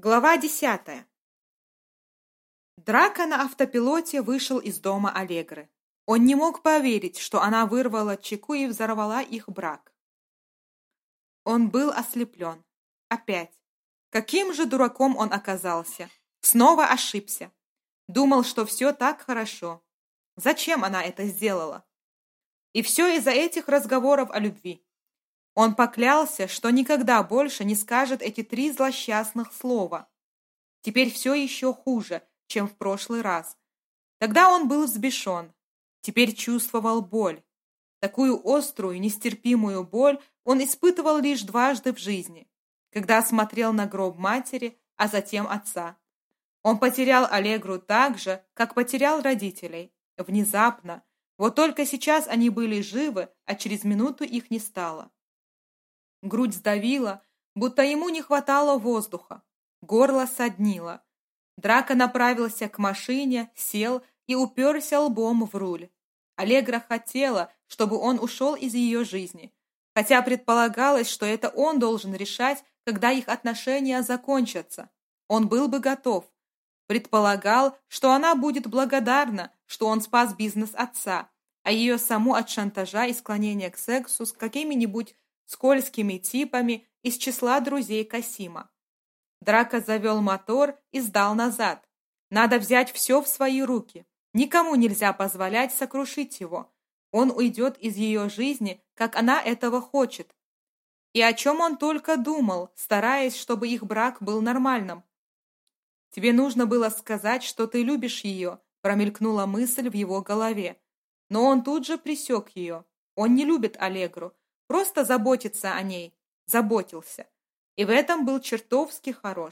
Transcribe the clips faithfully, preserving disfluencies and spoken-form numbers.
Глава десятая. Драко на автопилоте вышел из дома Аллегры. Он не мог поверить, что она вырвала чеку и взорвала их брак. Он был ослеплен. Опять. Каким же дураком он оказался. Снова ошибся. Думал, что все так хорошо. Зачем она это сделала? И все из-за этих разговоров о любви. Он поклялся, что никогда больше не скажет эти три злосчастных слова. Теперь все еще хуже, чем в прошлый раз. Тогда он был взбешен. Теперь чувствовал боль. Такую острую, нестерпимую боль он испытывал лишь дважды в жизни, когда смотрел на гроб матери, а затем отца. Он потерял Аллегру так же, как потерял родителей. Внезапно. Вот только сейчас они были живы, а через минуту их не стало. Грудь сдавила, будто ему не хватало воздуха. Горло соднило. Драко направился к машине, сел и уперся лбом в руль. Аллегра хотела, чтобы он ушел из ее жизни, хотя предполагалось, что это он должен решать, когда их отношения закончатся. Он был бы готов. Предполагал, что она будет благодарна, что он спас бизнес отца, а ее саму от шантажа и склонения к сексу с какими-нибудь скользкими типами из числа друзей Касима. Драко завел мотор и сдал назад. Надо взять все в свои руки. Никому нельзя позволять сокрушить его. Он уйдет из ее жизни, как она этого хочет. И о чем он только думал, стараясь, чтобы их брак был нормальным. «Тебе нужно было сказать, что ты любишь ее», промелькнула мысль в его голове. Но он тут же пресек ее. Он не любит Аллегру. Просто заботится о ней. Заботился. И в этом был чертовски хорош.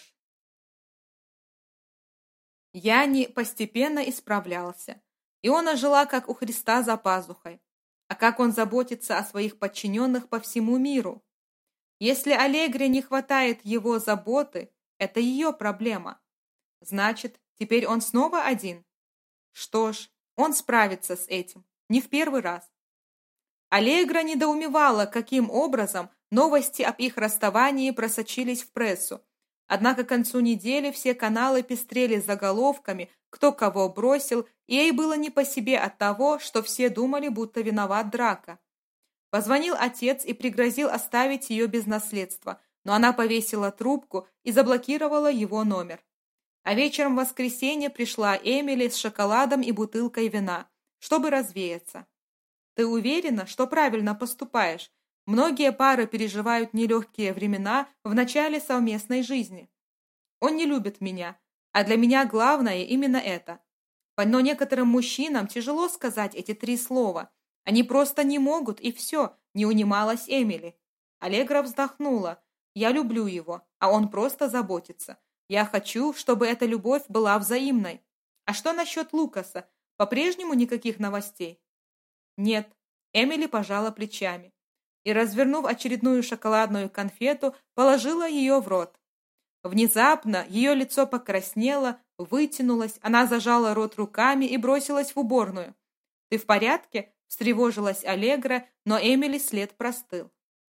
Яни постепенно исправлялся. Иона жила, как у Христа, за пазухой. А как он заботится о своих подчиненных по всему миру? Если Аллегре не хватает его заботы, это ее проблема. Значит, теперь он снова один? Что ж, он справится с этим. Не в первый раз. Аллегра недоумевала, каким образом новости об их расставании просочились в прессу. Однако к концу недели все каналы пестрели заголовками, кто кого бросил, и ей было не по себе от того, что все думали, будто виноват Драко. Позвонил отец и пригрозил оставить ее без наследства, но она повесила трубку и заблокировала его номер. А вечером в воскресенье пришла Эмили с шоколадом и бутылкой вина, чтобы развеяться. «Ты уверена, что правильно поступаешь? Многие пары переживают нелегкие времена в начале совместной жизни. Он не любит меня, а для меня главное именно это. Но некоторым мужчинам тяжело сказать эти три слова. Они просто не могут, и все», — не унималась Эмили. Аллегра вздохнула. «Я люблю его, а он просто заботится. Я хочу, чтобы эта любовь была взаимной. А что насчет Лукаса? По-прежнему никаких новостей?» «Нет», — Эмили пожала плечами и, развернув очередную шоколадную конфету, положила ее в рот. Внезапно ее лицо покраснело, вытянулось, она зажала рот руками и бросилась в уборную. «Ты в порядке?» — встревожилась Аллегра, но Эмили след простыл.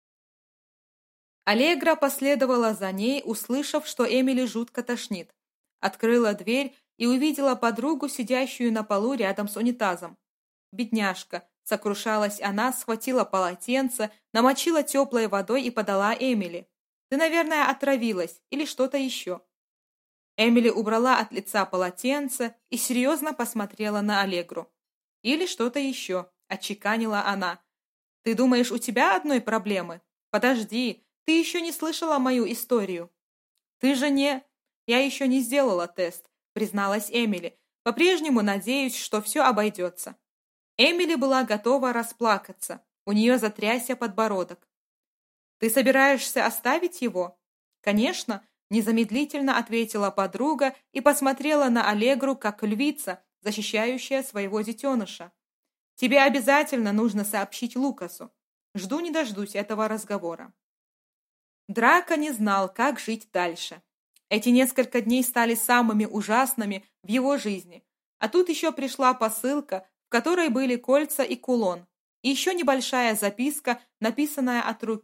Аллегра последовала за ней, услышав, что Эмили жутко тошнит. Открыла дверь и увидела подругу, сидящую на полу рядом с унитазом. «Бедняжка!» — сокрушалась она, схватила полотенце, намочила теплой водой и подала Эмили. «Ты, наверное, отравилась или что-то еще». Эмили убрала от лица полотенце и серьезно посмотрела на Аллегру. «Или что-то еще», — отчеканила она. «Ты думаешь, у тебя одной проблемы? Подожди, ты еще не слышала мою историю». «Ты же не...» «Я еще не сделала тест», — призналась Эмили. «По-прежнему надеюсь, что все обойдется». Эмили была готова расплакаться. У нее затрясся подбородок. «Ты собираешься оставить его?» «Конечно», — незамедлительно ответила подруга и посмотрела на Аллегру, как львица, защищающая своего детеныша. «Тебе обязательно нужно сообщить Лукасу. Жду не дождусь этого разговора». Драко не знал, как жить дальше. Эти несколько дней стали самыми ужасными в его жизни. А тут еще пришла посылка, в которой были кольца и кулон, и еще небольшая записка, написанная от руки,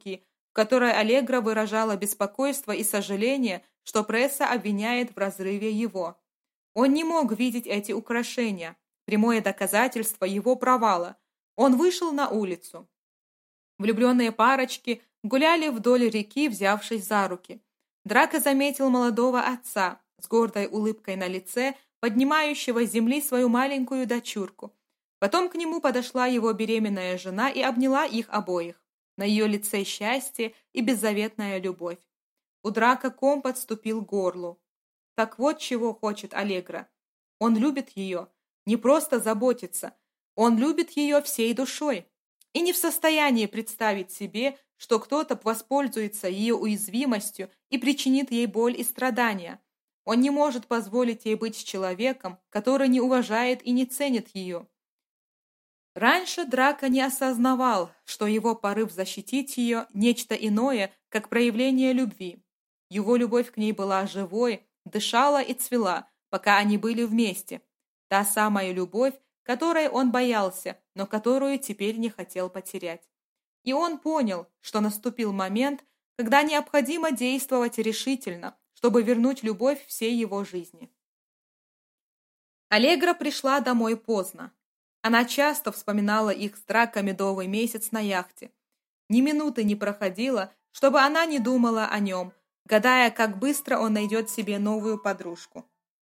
в которой Аллегра выражала беспокойство и сожаление, что пресса обвиняет в разрыве его. Он не мог видеть эти украшения, прямое доказательство его провала. Он вышел на улицу. Влюбленные парочки гуляли вдоль реки, взявшись за руки. Драко заметил молодого отца с гордой улыбкой на лице, поднимающего с земли свою маленькую дочурку. Потом к нему подошла его беременная жена и обняла их обоих. На ее лице счастье и беззаветная любовь. У Драко ком подступил к горлу. Так вот чего хочет Аллегра. Он любит ее, не просто заботится, он любит ее всей душой и не в состоянии представить себе, что кто-то воспользуется ее уязвимостью и причинит ей боль и страдания. Он не может позволить ей быть с человеком, который не уважает и не ценит ее. Раньше Драко не осознавал, что его порыв защитить ее – нечто иное, как проявление любви. Его любовь к ней была живой, дышала и цвела, пока они были вместе. Та самая любовь, которой он боялся, но которую теперь не хотел потерять. И он понял, что наступил момент, когда необходимо действовать решительно, чтобы вернуть любовь всей его жизни. Аллегра пришла домой поздно. Она часто вспоминала их с Драко медовый месяц на яхте. Ни минуты не проходило, чтобы она не думала о нем, гадая, как быстро он найдет себе новую подружку.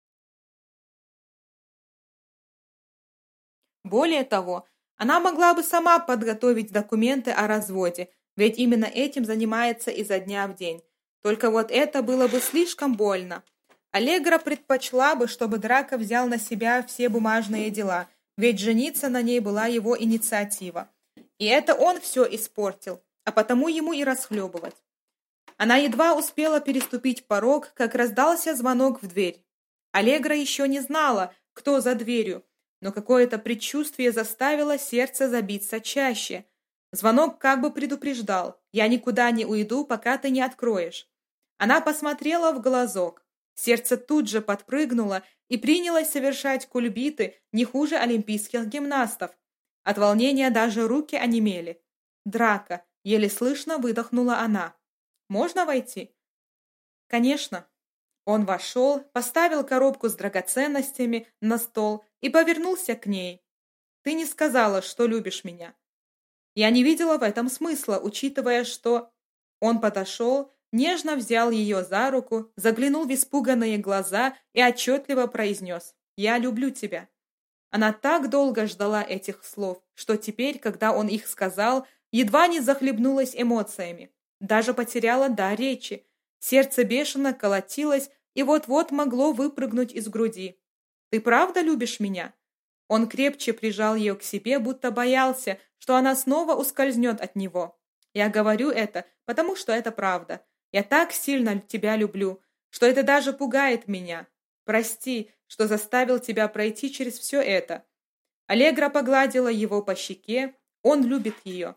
Более того, она могла бы сама подготовить документы о разводе, ведь именно этим занимается изо дня в день. Только вот это было бы слишком больно. Аллегра предпочла бы, чтобы Драко взял на себя все бумажные дела, ведь жениться на ней была его инициатива. И это он все испортил, а потому ему и расхлебывать. Она едва успела переступить порог, как раздался звонок в дверь. Аллегра еще не знала, кто за дверью, но какое-то предчувствие заставило сердце забиться чаще. Звонок как бы предупреждал: «Я никуда не уйду, пока ты не откроешь». Она посмотрела в глазок. Сердце тут же подпрыгнуло и принялось совершать кульбиты не хуже олимпийских гимнастов. От волнения даже руки онемели. «Драко», — еле слышно выдохнула она. «Можно войти?» «Конечно». Он вошел, поставил коробку с драгоценностями на стол и повернулся к ней. «Ты не сказала, что любишь меня». Я не видела в этом смысла, учитывая, что... Он подошел, нежно взял ее за руку, заглянул в испуганные глаза и отчетливо произнес: «Я люблю тебя». Она так долго ждала этих слов, что теперь, когда он их сказал, едва не захлебнулась эмоциями, даже потеряла дар речи. Сердце бешено колотилось и вот-вот могло выпрыгнуть из груди. «Ты правда любишь меня?» Он крепче прижал ее к себе, будто боялся, что она снова ускользнет от него. «Я говорю это, потому что это правда. Я так сильно тебя люблю, что это даже пугает меня. Прости, что заставил тебя пройти через все это». Аллегра погладила его по щеке. Он любит ее.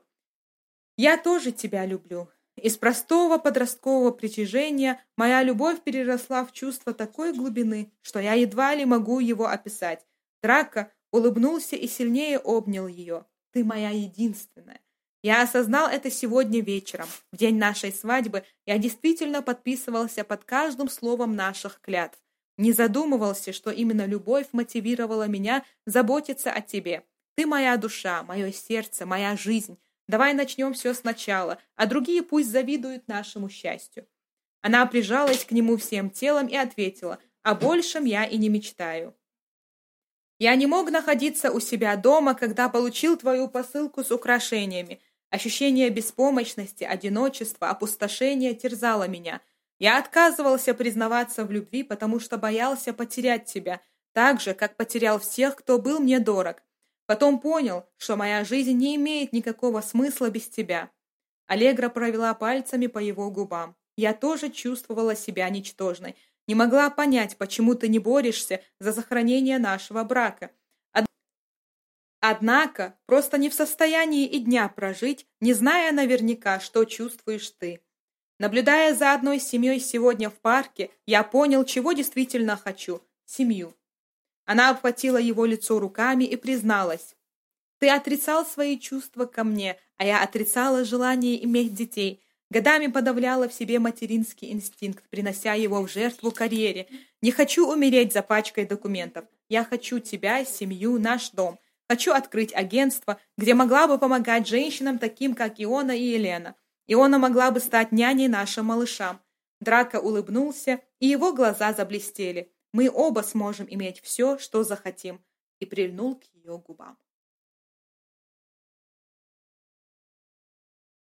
«Я тоже тебя люблю». Из простого подросткового притяжения моя любовь переросла в чувство такой глубины, что я едва ли могу его описать. Драко улыбнулся и сильнее обнял ее. «Ты моя единственная». Я осознал это сегодня вечером. В день нашей свадьбы я действительно подписывался под каждым словом наших клятв. Не задумывался, что именно любовь мотивировала меня заботиться о тебе. Ты моя душа, мое сердце, моя жизнь. Давай начнем все сначала, а другие пусть завидуют нашему счастью». Она прижалась к нему всем телом и ответила: «О большем я и не мечтаю. Я не мог находиться у себя дома, когда получил твою посылку с украшениями. Ощущение беспомощности, одиночества, опустошения терзало меня. Я отказывался признаваться в любви, потому что боялся потерять тебя, так же, как потерял всех, кто был мне дорог. Потом понял, что моя жизнь не имеет никакого смысла без тебя». Аллегра провела пальцами по его губам. «Я тоже чувствовала себя ничтожной. Не могла понять, почему ты не борешься за сохранение нашего брака. Однако просто не в состоянии и дня прожить, не зная наверняка, что чувствуешь ты. Наблюдая за одной семьей сегодня в парке, я понял, чего действительно хочу – семью». Она обхватила его лицо руками и призналась: «Ты отрицал свои чувства ко мне, а я отрицала желание иметь детей. Годами подавляла в себе материнский инстинкт, принося его в жертву карьере. «Не хочу умереть за пачкой документов. Я хочу тебя, семью, наш дом. Хочу открыть агентство, где могла бы помогать женщинам, таким как Иона и Елена. Иона могла бы стать няней нашим малышам». Драко улыбнулся, и его глаза заблестели. «Мы оба сможем иметь все, что захотим», и прильнул к ее губам.